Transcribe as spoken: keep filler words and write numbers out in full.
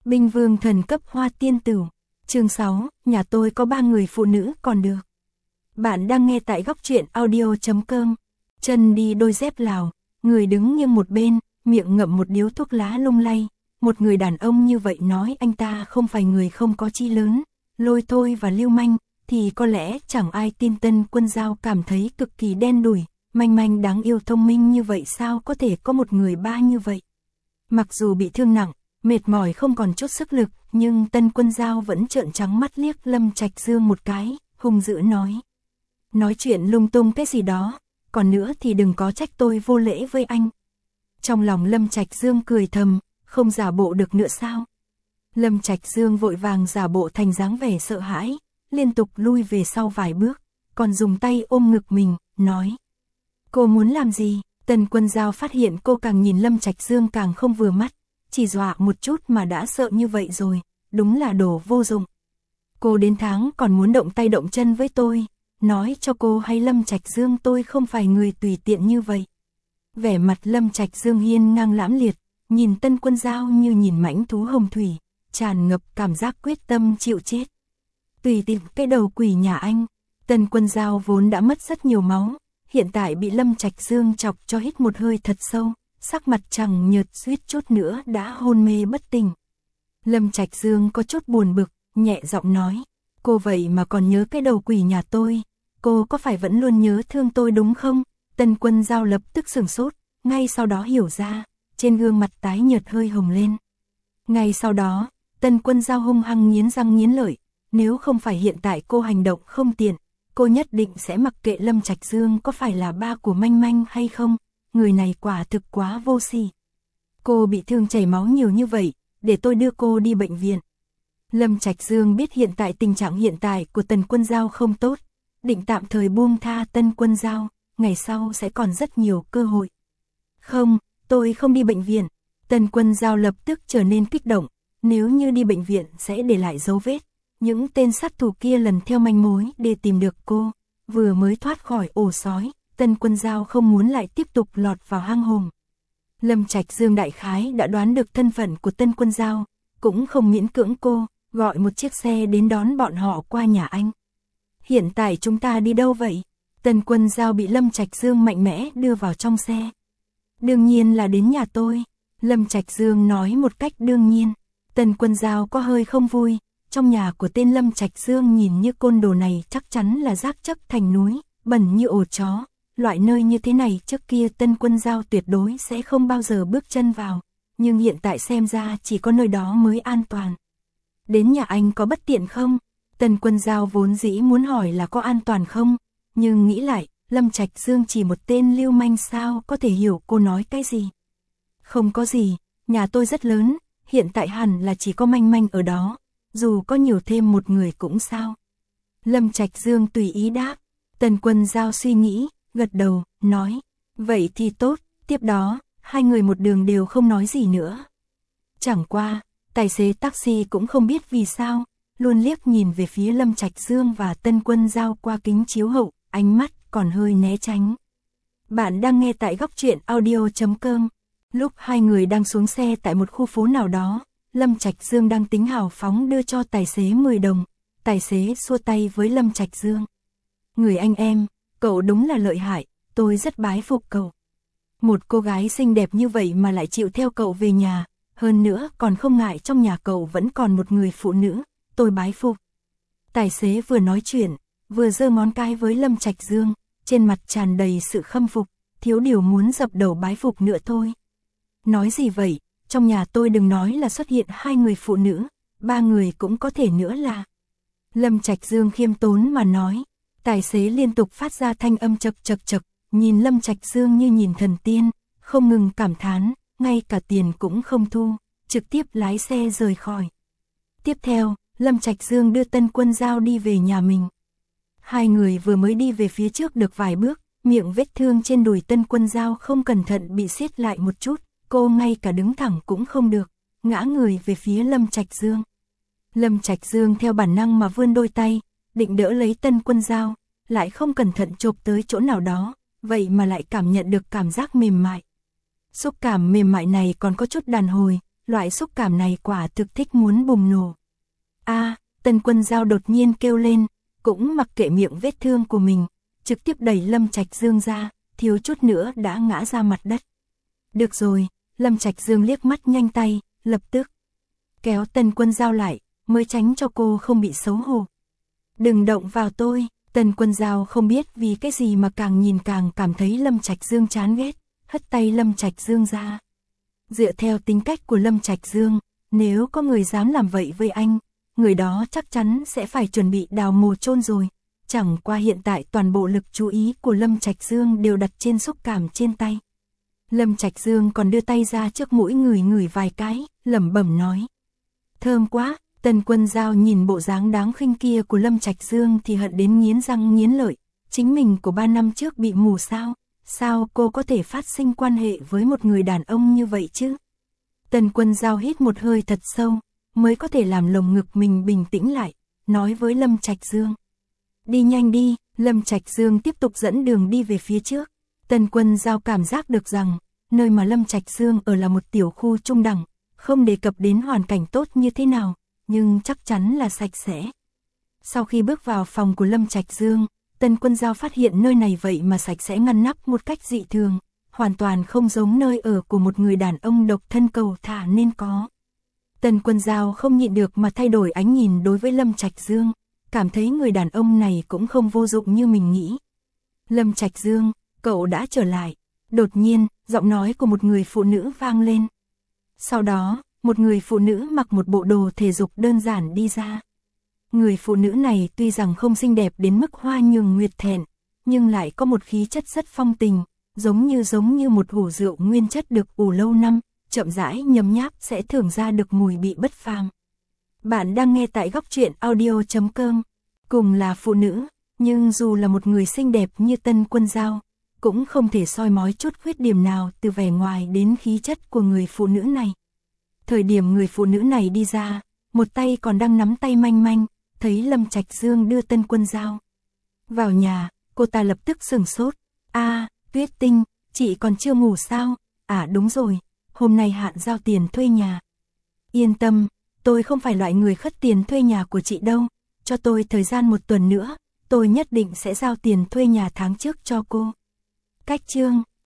Binh vương thần cấp hoa tiên tử. Chương sáu, nhà tôi có ba người phụ nữ còn được. Bạn đang nghe tại góc truyện audio chấm com. Chân đi đôi dép Lào, người đứng nghiêng một bên, miệng ngậm một điếu thuốc lá lung lay. Một người đàn ông như vậy nói anh ta không phải người không có chi lớn, lôi thôi và lưu manh, thì có lẽ chẳng ai tin. Tân Quân Giao cảm thấy cực kỳ đen đủi, manh manh đáng yêu thông minh như vậy sao có thể có một người ba như vậy. Mặc dù bị thương nặng, mệt mỏi không còn chút sức lực, nhưng Tân Quân Giao vẫn trợn trắng mắt liếc Lâm Trạch Dương một cái, hung dữ nói. Nói chuyện lung tung cái gì đó, còn nữa thì đừng có trách tôi vô lễ với anh. Trong lòng Lâm Trạch Dương cười thầm, không giả bộ được nữa sao? Lâm Trạch Dương vội vàng giả bộ thành dáng vẻ sợ hãi, liên tục lui về sau vài bước, còn dùng tay ôm ngực mình, nói. Cô muốn làm gì? Tân Quân Giao phát hiện cô càng nhìn Lâm Trạch Dương càng không vừa mắt, chỉ dọa một chút mà đã sợ như vậy rồi, đúng là đồ vô dụng. Cô đến tháng còn muốn động tay động chân với tôi, nói cho cô hay Lâm Trạch Dương tôi không phải người tùy tiện như vậy. Vẻ mặt Lâm Trạch Dương hiên ngang lãm liệt, nhìn Tân Quân Giao như nhìn mãnh thú hồng thủy, tràn ngập cảm giác quyết tâm chịu chết. Tùy tiện cái đầu quỷ nhà anh. Tân Quân Giao vốn đã mất rất nhiều máu, hiện tại bị Lâm Trạch Dương chọc cho hít một hơi thật sâu, sắc mặt chẳng nhợt suýt chút nữa đã hôn mê bất tỉnh. Lâm Trạch Dương có chút buồn bực, nhẹ giọng nói, cô vậy mà còn nhớ cái đầu quỷ nhà tôi, cô có phải vẫn luôn nhớ thương tôi đúng không? Tân Quân Giao lập tức sửng sốt, ngay sau đó hiểu ra, trên gương mặt tái nhợt hơi hồng lên. Ngay sau đó, Tân Quân Giao hung hăng nghiến răng nghiến lợi, nếu không phải hiện tại cô hành động không tiện, cô nhất định sẽ mặc kệ Lâm Trạch Dương có phải là ba của Manh Manh hay không, người này quả thực quá vô sỉ. Cô bị thương chảy máu nhiều như vậy, để tôi đưa cô đi bệnh viện. Lâm Trạch Dương biết hiện tại tình trạng hiện tại của Tân Quân Giao không tốt, định tạm thời buông tha Tân Quân Giao, ngày sau sẽ còn rất nhiều cơ hội. Không, tôi không đi bệnh viện. Tân Quân Giao lập tức trở nên kích động, nếu như đi bệnh viện sẽ để lại dấu vết. Những tên sát thủ kia lần theo manh mối để tìm được cô, vừa mới thoát khỏi ổ sói, Tân Quân Giao không muốn lại tiếp tục lọt vào hang hùm. Lâm Trạch Dương đại khái đã đoán được thân phận của Tân Quân Giao, cũng không miễn cưỡng cô, gọi một chiếc xe đến đón bọn họ qua nhà anh. Hiện tại chúng ta đi đâu vậy? Tân Quân Giao bị Lâm Trạch Dương mạnh mẽ đưa vào trong xe. Đương nhiên là đến nhà tôi, Lâm Trạch Dương nói một cách đương nhiên. Tân Quân Giao có hơi không vui, trong nhà của tên Lâm Trạch Dương nhìn như côn đồ này chắc chắn là rác chất thành núi, bẩn như ổ chó. Loại nơi như thế này trước kia Tân Quân Giao tuyệt đối sẽ không bao giờ bước chân vào, nhưng hiện tại xem ra chỉ có nơi đó mới an toàn. Đến nhà anh có bất tiện không? Tân Quân Giao vốn dĩ muốn hỏi là có an toàn không, nhưng nghĩ lại, Lâm Trạch Dương chỉ một tên lưu manh sao có thể hiểu cô nói cái gì. Không có gì, nhà tôi rất lớn, hiện tại hẳn là chỉ có Manh Manh ở đó, dù có nhiều thêm một người cũng sao. Lâm Trạch Dương tùy ý đáp. Tân Quân Giao suy nghĩ, gật đầu, nói, vậy thì tốt. Tiếp đó, hai người một đường đều không nói gì nữa. Chẳng qua, tài xế taxi cũng không biết vì sao, luôn liếc nhìn về phía Lâm Trạch Dương và Tân Quân Giao qua kính chiếu hậu, ánh mắt còn hơi né tránh. Bạn đang nghe tại góc truyện audio chấm com. Lúc hai người đang xuống xe tại một khu phố nào đó, Lâm Trạch Dương đang tính hào phóng đưa cho tài xế mười đồng, tài xế xua tay với Lâm Trạch Dương. Người anh em, cậu đúng là lợi hại, tôi rất bái phục cậu. Một cô gái xinh đẹp như vậy mà lại chịu theo cậu về nhà, hơn nữa còn không ngại trong nhà cậu vẫn còn một người phụ nữ, tôi bái phục. Tài xế vừa nói chuyện, vừa giơ ngón cái với Lâm Trạch Dương, trên mặt tràn đầy sự khâm phục, thiếu điều muốn dập đầu bái phục nữa thôi. Nói gì vậy, trong nhà tôi đừng nói là xuất hiện hai người phụ nữ, ba người cũng có thể nữa là. Lâm Trạch Dương khiêm tốn mà nói, tài xế liên tục phát ra thanh âm chật chật chật, nhìn Lâm Trạch Dương như nhìn thần tiên, không ngừng cảm thán, ngay cả tiền cũng không thu, trực tiếp lái xe rời khỏi. Tiếp theo, Lâm Trạch Dương đưa Tân Quân Giao đi về nhà mình. Hai người vừa mới đi về phía trước được vài bước, miệng vết thương trên đùi Tân Quân Giao không cẩn thận bị siết lại một chút, cô ngay cả đứng thẳng cũng không được, ngã người về phía Lâm Trạch Dương. Lâm Trạch Dương theo bản năng mà vươn đôi tay, định đỡ lấy Tân Quân Giao, lại không cẩn thận chộp tới chỗ nào đó, vậy mà lại cảm nhận được cảm giác mềm mại. Xúc cảm mềm mại này còn có chút đàn hồi, loại xúc cảm này quả thực thích muốn bùng nổ. A, Tần Quân Giao đột nhiên kêu lên, cũng mặc kệ miệng vết thương của mình, trực tiếp đẩy Lâm Trạch Dương ra, thiếu chút nữa đã ngã ra mặt đất. Được rồi, Lâm Trạch Dương liếc mắt nhanh tay, lập tức kéo Tần Quân Giao lại, mới tránh cho cô không bị xấu hổ. Đừng động vào tôi. Tần Quân Giao không biết vì cái gì mà càng nhìn càng cảm thấy Lâm Trạch Dương chán ghét, hất tay Lâm Trạch Dương ra. Dựa theo tính cách của Lâm Trạch Dương, nếu có người dám làm vậy với anh, người đó chắc chắn sẽ phải chuẩn bị đào mồ chôn rồi. Chẳng qua hiện tại toàn bộ lực chú ý của Lâm Trạch Dương đều đặt trên xúc cảm trên tay. Lâm Trạch Dương còn đưa tay ra trước mũi ngửi ngửi vài cái, lẩm bẩm nói: thơm quá. Tần Quân Giao nhìn bộ dáng đáng khinh kia của Lâm Trạch Dương thì hận đến nghiến răng nghiến lợi. Chính mình của ba năm trước bị mù sao? Sao cô có thể phát sinh quan hệ với một người đàn ông như vậy chứ? Tần Quân Giao hít một hơi thật sâu, mới có thể làm lồng ngực mình bình tĩnh lại, nói với Lâm Trạch Dương: đi nhanh đi. Lâm Trạch Dương tiếp tục dẫn đường đi về phía trước. Tần Quân Giao cảm giác được rằng, nơi mà Lâm Trạch Dương ở là một tiểu khu trung đẳng, không đề cập đến hoàn cảnh tốt như thế nào, nhưng chắc chắn là sạch sẽ. Sau khi bước vào phòng của Lâm Trạch Dương, Tần Quân Giao phát hiện nơi này vậy mà sạch sẽ ngăn nắp một cách dị thường, hoàn toàn không giống nơi ở của một người đàn ông độc thân cầu thả nên có. Tần Quân Giao không nhịn được mà thay đổi ánh nhìn đối với Lâm Trạch Dương, cảm thấy người đàn ông này cũng không vô dụng như mình nghĩ. Lâm Trạch Dương, cậu đã trở lại. Đột nhiên, giọng nói của một người phụ nữ vang lên. Sau đó, một người phụ nữ mặc một bộ đồ thể dục đơn giản đi ra. Người phụ nữ này tuy rằng không xinh đẹp đến mức hoa nhường nguyệt thẹn, nhưng lại có một khí chất rất phong tình, giống như giống như một hũ rượu nguyên chất được ủ lâu năm, chậm rãi nhấm nháp sẽ thưởng ra được mùi vị bất phàm. Bạn đang nghe tại góc truyện audio chấm com. Cùng là phụ nữ, nhưng dù là một người xinh đẹp như Tần Quân Giao, cũng không thể soi mói chút khuyết điểm nào từ vẻ ngoài đến khí chất của người phụ nữ này. Thời điểm người phụ nữ này đi ra, một tay còn đang nắm tay manh manh, thấy Lâm Trạch Dương đưa Tần Quân Giao vào nhà, cô ta lập tức sửng sốt. A, Tuyết Tinh, chị còn chưa ngủ sao? À đúng rồi, hôm nay hạn giao tiền thuê nhà. Yên tâm, tôi không phải loại người khất tiền thuê nhà của chị đâu, cho tôi thời gian một tuần nữa, tôi nhất định sẽ giao tiền thuê nhà tháng trước cho cô. Cách chương